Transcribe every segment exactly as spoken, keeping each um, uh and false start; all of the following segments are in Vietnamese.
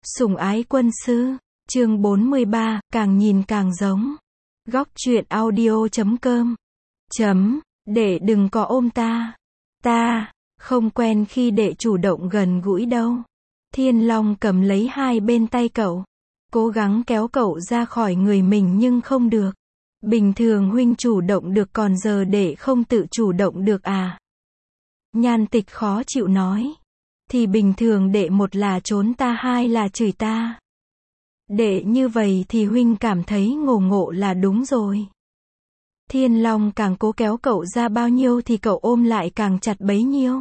Sủng ái quân sư, chương bốn mươi ba, càng nhìn càng giống. Góc truyện audio chấm com. Chấm, đệ đừng có ôm ta. Ta, không quen khi đệ chủ động gần gũi đâu. Thiên Long cầm lấy hai bên tay cậu. Cố gắng kéo cậu ra khỏi người mình nhưng không được. Bình thường huynh chủ động được còn giờ đệ không tự chủ động được à? Nhan Tịch khó chịu nói. Thì bình thường đệ một là trốn ta, hai là chửi ta. Đệ như vậy thì huynh cảm thấy ngộ ngộ là đúng rồi. Thiên Long càng cố kéo cậu ra bao nhiêu thì cậu ôm lại càng chặt bấy nhiêu.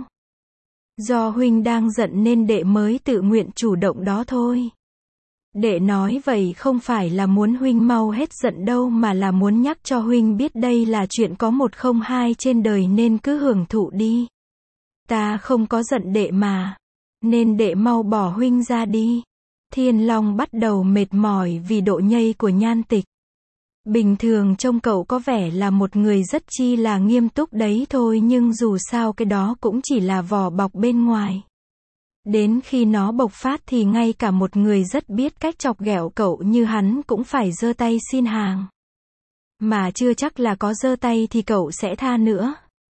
Do huynh đang giận nên đệ mới tự nguyện chủ động đó thôi. Đệ nói vậy không phải là muốn huynh mau hết giận đâu, mà là muốn nhắc cho huynh biết đây là chuyện có một không hai trên đời nên cứ hưởng thụ đi. Ta không có giận đệ mà. Nên đệ mau bỏ huynh ra đi. Thiên Long bắt đầu mệt mỏi vì độ nhây của Nhan Tịch. Bình thường trông cậu có vẻ là một người rất chi là nghiêm túc đấy thôi, nhưng dù sao cái đó cũng chỉ là vỏ bọc bên ngoài. Đến khi nó bộc phát thì ngay cả một người rất biết cách chọc ghẹo cậu như hắn cũng phải giơ tay xin hàng. Mà chưa chắc là có giơ tay thì cậu sẽ tha nữa.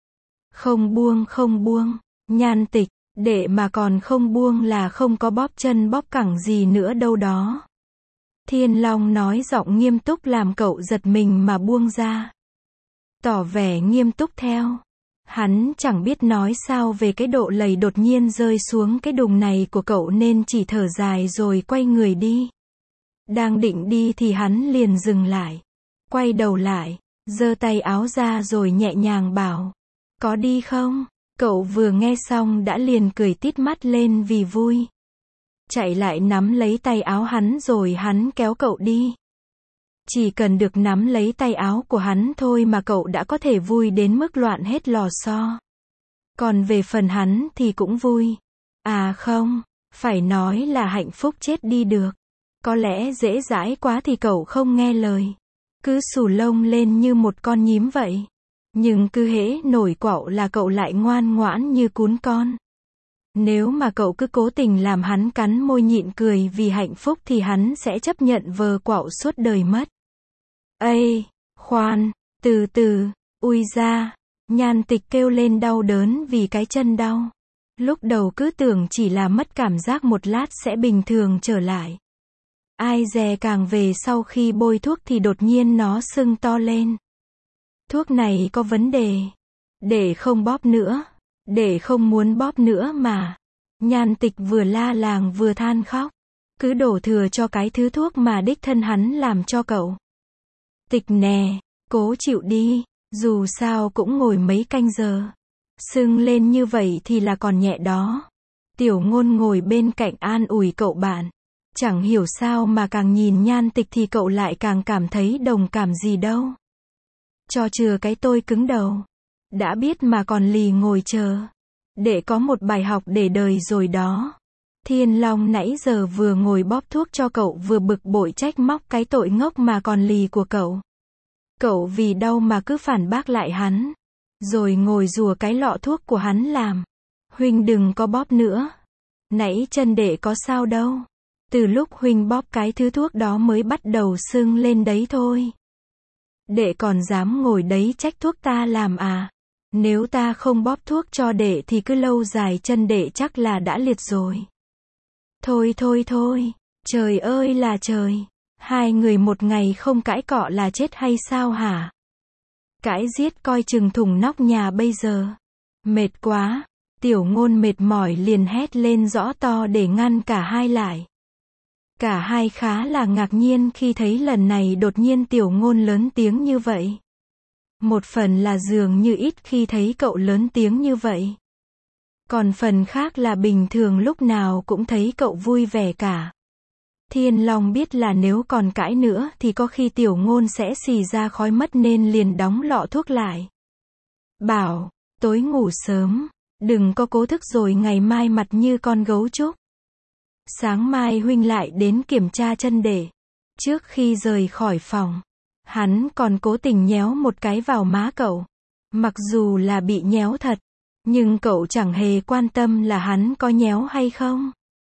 Không buông không buông, Nhan Tịch, đệ mà còn không buông là không có bóp chân bóp cẳng gì nữa đâu đó. Thiên Long nói giọng nghiêm túc làm cậu giật mình mà buông ra. Tỏ vẻ nghiêm túc theo. Hắn chẳng biết nói sao về cái độ lầy đột nhiên rơi xuống cái đùng này của cậu nên chỉ thở dài rồi quay người đi. Đang định đi thì hắn liền dừng lại. Quay đầu lại, giơ tay áo ra rồi nhẹ nhàng bảo. Có đi không? Cậu vừa nghe xong đã liền cười tít mắt lên vì vui. Chạy lại nắm lấy tay áo hắn rồi hắn kéo cậu đi. Chỉ cần được nắm lấy tay áo của hắn thôi mà cậu đã có thể vui đến mức loạn hết lò xo. Còn về phần hắn thì cũng vui. À không, phải nói là hạnh phúc chết đi được. Có lẽ dễ dãi quá thì cậu không nghe lời. Cứ xù lông lên như một con nhím vậy. Nhưng cứ hễ nổi quạo là cậu lại ngoan ngoãn như cún con. Nếu mà cậu cứ cố tình làm hắn cắn môi nhịn cười vì hạnh phúc thì hắn sẽ chấp nhận vờ quạo suốt đời mất. Ây, khoan, từ từ, ui ra, Nhan Tịch kêu lên đau đớn vì cái chân đau. Lúc đầu cứ tưởng chỉ là mất cảm giác một lát sẽ bình thường trở lại. Ai dè càng về sau khi bôi thuốc thì đột nhiên nó sưng to lên. Thuốc này có vấn đề. Để không bóp nữa. Để không muốn bóp nữa mà. Nhan Tịch vừa la làng vừa than khóc. Cứ đổ thừa cho cái thứ thuốc mà đích thân hắn làm cho cậu. Tịch nè, cố chịu đi. Dù sao cũng ngồi mấy canh giờ. Sưng lên như vậy thì là còn nhẹ đó. Tiểu Ngôn ngồi bên cạnh an ủi cậu bạn. Chẳng hiểu sao mà càng nhìn Nhan Tịch thì cậu lại càng cảm thấy đồng cảm gì đâu. Cho chừa cái tôi cứng đầu. Đã biết mà còn lì ngồi chờ. Để có một bài học để đời rồi đó. Thiên Long nãy giờ vừa ngồi bóp thuốc cho cậu vừa bực bội trách móc cái tội ngốc mà còn lì của cậu. Cậu vì đau mà cứ phản bác lại hắn. Rồi ngồi rùa cái lọ thuốc của hắn làm. Huynh đừng có bóp nữa. Nãy chân đệ có sao đâu. Từ lúc huynh bóp cái thứ thuốc đó mới bắt đầu sưng lên đấy thôi. Đệ còn dám ngồi đấy trách thuốc ta làm à? Nếu ta không bóp thuốc cho đệ thì cứ lâu dài chân đệ chắc là đã liệt rồi. Thôi thôi thôi, trời ơi là trời. Hai người một ngày không cãi cọ là chết hay sao hả? Cãi giết coi chừng thùng nóc nhà bây giờ. Mệt quá. Tiểu Ngôn mệt mỏi liền hét lên rõ to để ngăn cả hai lại. Cả hai khá là ngạc nhiên khi thấy lần này đột nhiên Tiểu Ngôn lớn tiếng như vậy. Một phần là dường như ít khi thấy cậu lớn tiếng như vậy. Còn phần khác là bình thường lúc nào cũng thấy cậu vui vẻ cả. Thiên Long biết là nếu còn cãi nữa thì có khi Tiểu Ngôn sẽ xì ra khói mất nên liền đóng lọ thuốc lại. Bảo, tối ngủ sớm, đừng có cố thức rồi ngày mai mặt như con gấu trúc. Sáng mai huynh lại đến kiểm tra chân đệ. Trước khi rời khỏi phòng, hắn còn cố tình nhéo một cái vào má cậu. Mặc dù là bị nhéo thật, nhưng cậu chẳng hề quan tâm là hắn có nhéo hay không.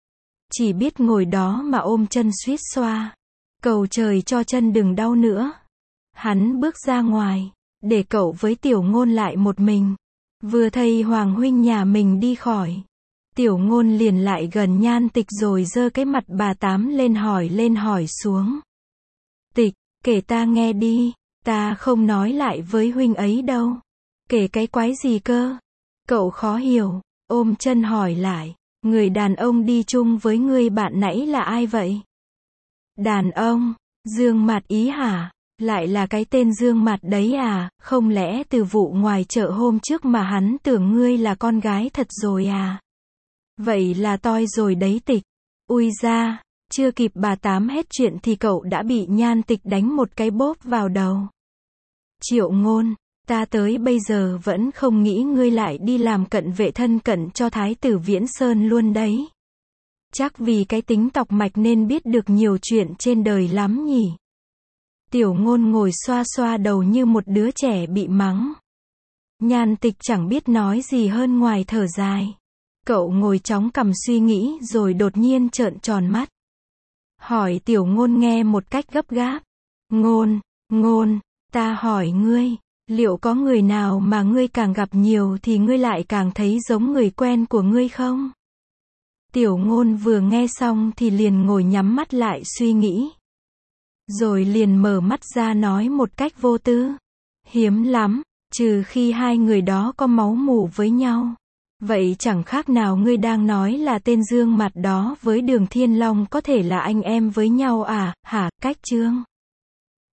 chỉ biết ngồi đó mà ôm chân suýt xoa. Cầu trời cho chân đừng đau nữa. Hắn bước ra ngoài, để cậu với Tiểu Ngôn lại một mình. Vừa thấy Hoàng huynh nhà mình đi khỏi, Tiểu Ngôn liền lại gần Nhan Tịch rồi giơ cái mặt bà Tám lên hỏi lên hỏi xuống. Tịch, kể ta nghe đi, ta không nói lại với huynh ấy đâu. Kể cái quái gì cơ? Cậu khó hiểu, ôm chân hỏi lại, người đàn ông đi chung với ngươi bạn nãy là ai vậy? Đàn ông? Dương Mạt ý hả? Lại là cái tên Dương Mạt đấy à? Không lẽ từ vụ ngoài chợ hôm trước mà hắn tưởng ngươi là con gái thật rồi à? Vậy là toi rồi đấy Tịch. Ui da, chưa kịp bà Tám hết chuyện thì cậu đã bị Nhan Tịch đánh một cái bóp vào đầu. Triệu Ngôn, ta tới bây giờ vẫn không nghĩ ngươi lại đi làm cận vệ thân cận cho Thái tử Viễn Sơn luôn đấy. Chắc vì cái tính tọc mạch nên biết được nhiều chuyện trên đời lắm nhỉ. Tiểu Ngôn ngồi xoa xoa đầu như một đứa trẻ bị mắng. Nhan Tịch chẳng biết nói gì hơn ngoài thở dài. Cậu ngồi chóng cằm suy nghĩ rồi đột nhiên trợn tròn mắt. Hỏi Tiểu Ngôn nghe một cách gấp gáp. Ngôn, Ngôn, ta hỏi ngươi, liệu có người nào mà ngươi càng gặp nhiều thì ngươi lại càng thấy giống người quen của ngươi không? Tiểu Ngôn vừa nghe xong thì liền ngồi nhắm mắt lại suy nghĩ. Rồi liền mở mắt ra nói một cách vô tư. Hiếm lắm, trừ khi hai người đó có máu mủ với nhau. Vậy chẳng khác nào ngươi đang nói là tên Dương Mạt đó với Đường Thiên Long có thể là anh em với nhau à, hả, Cách Trương?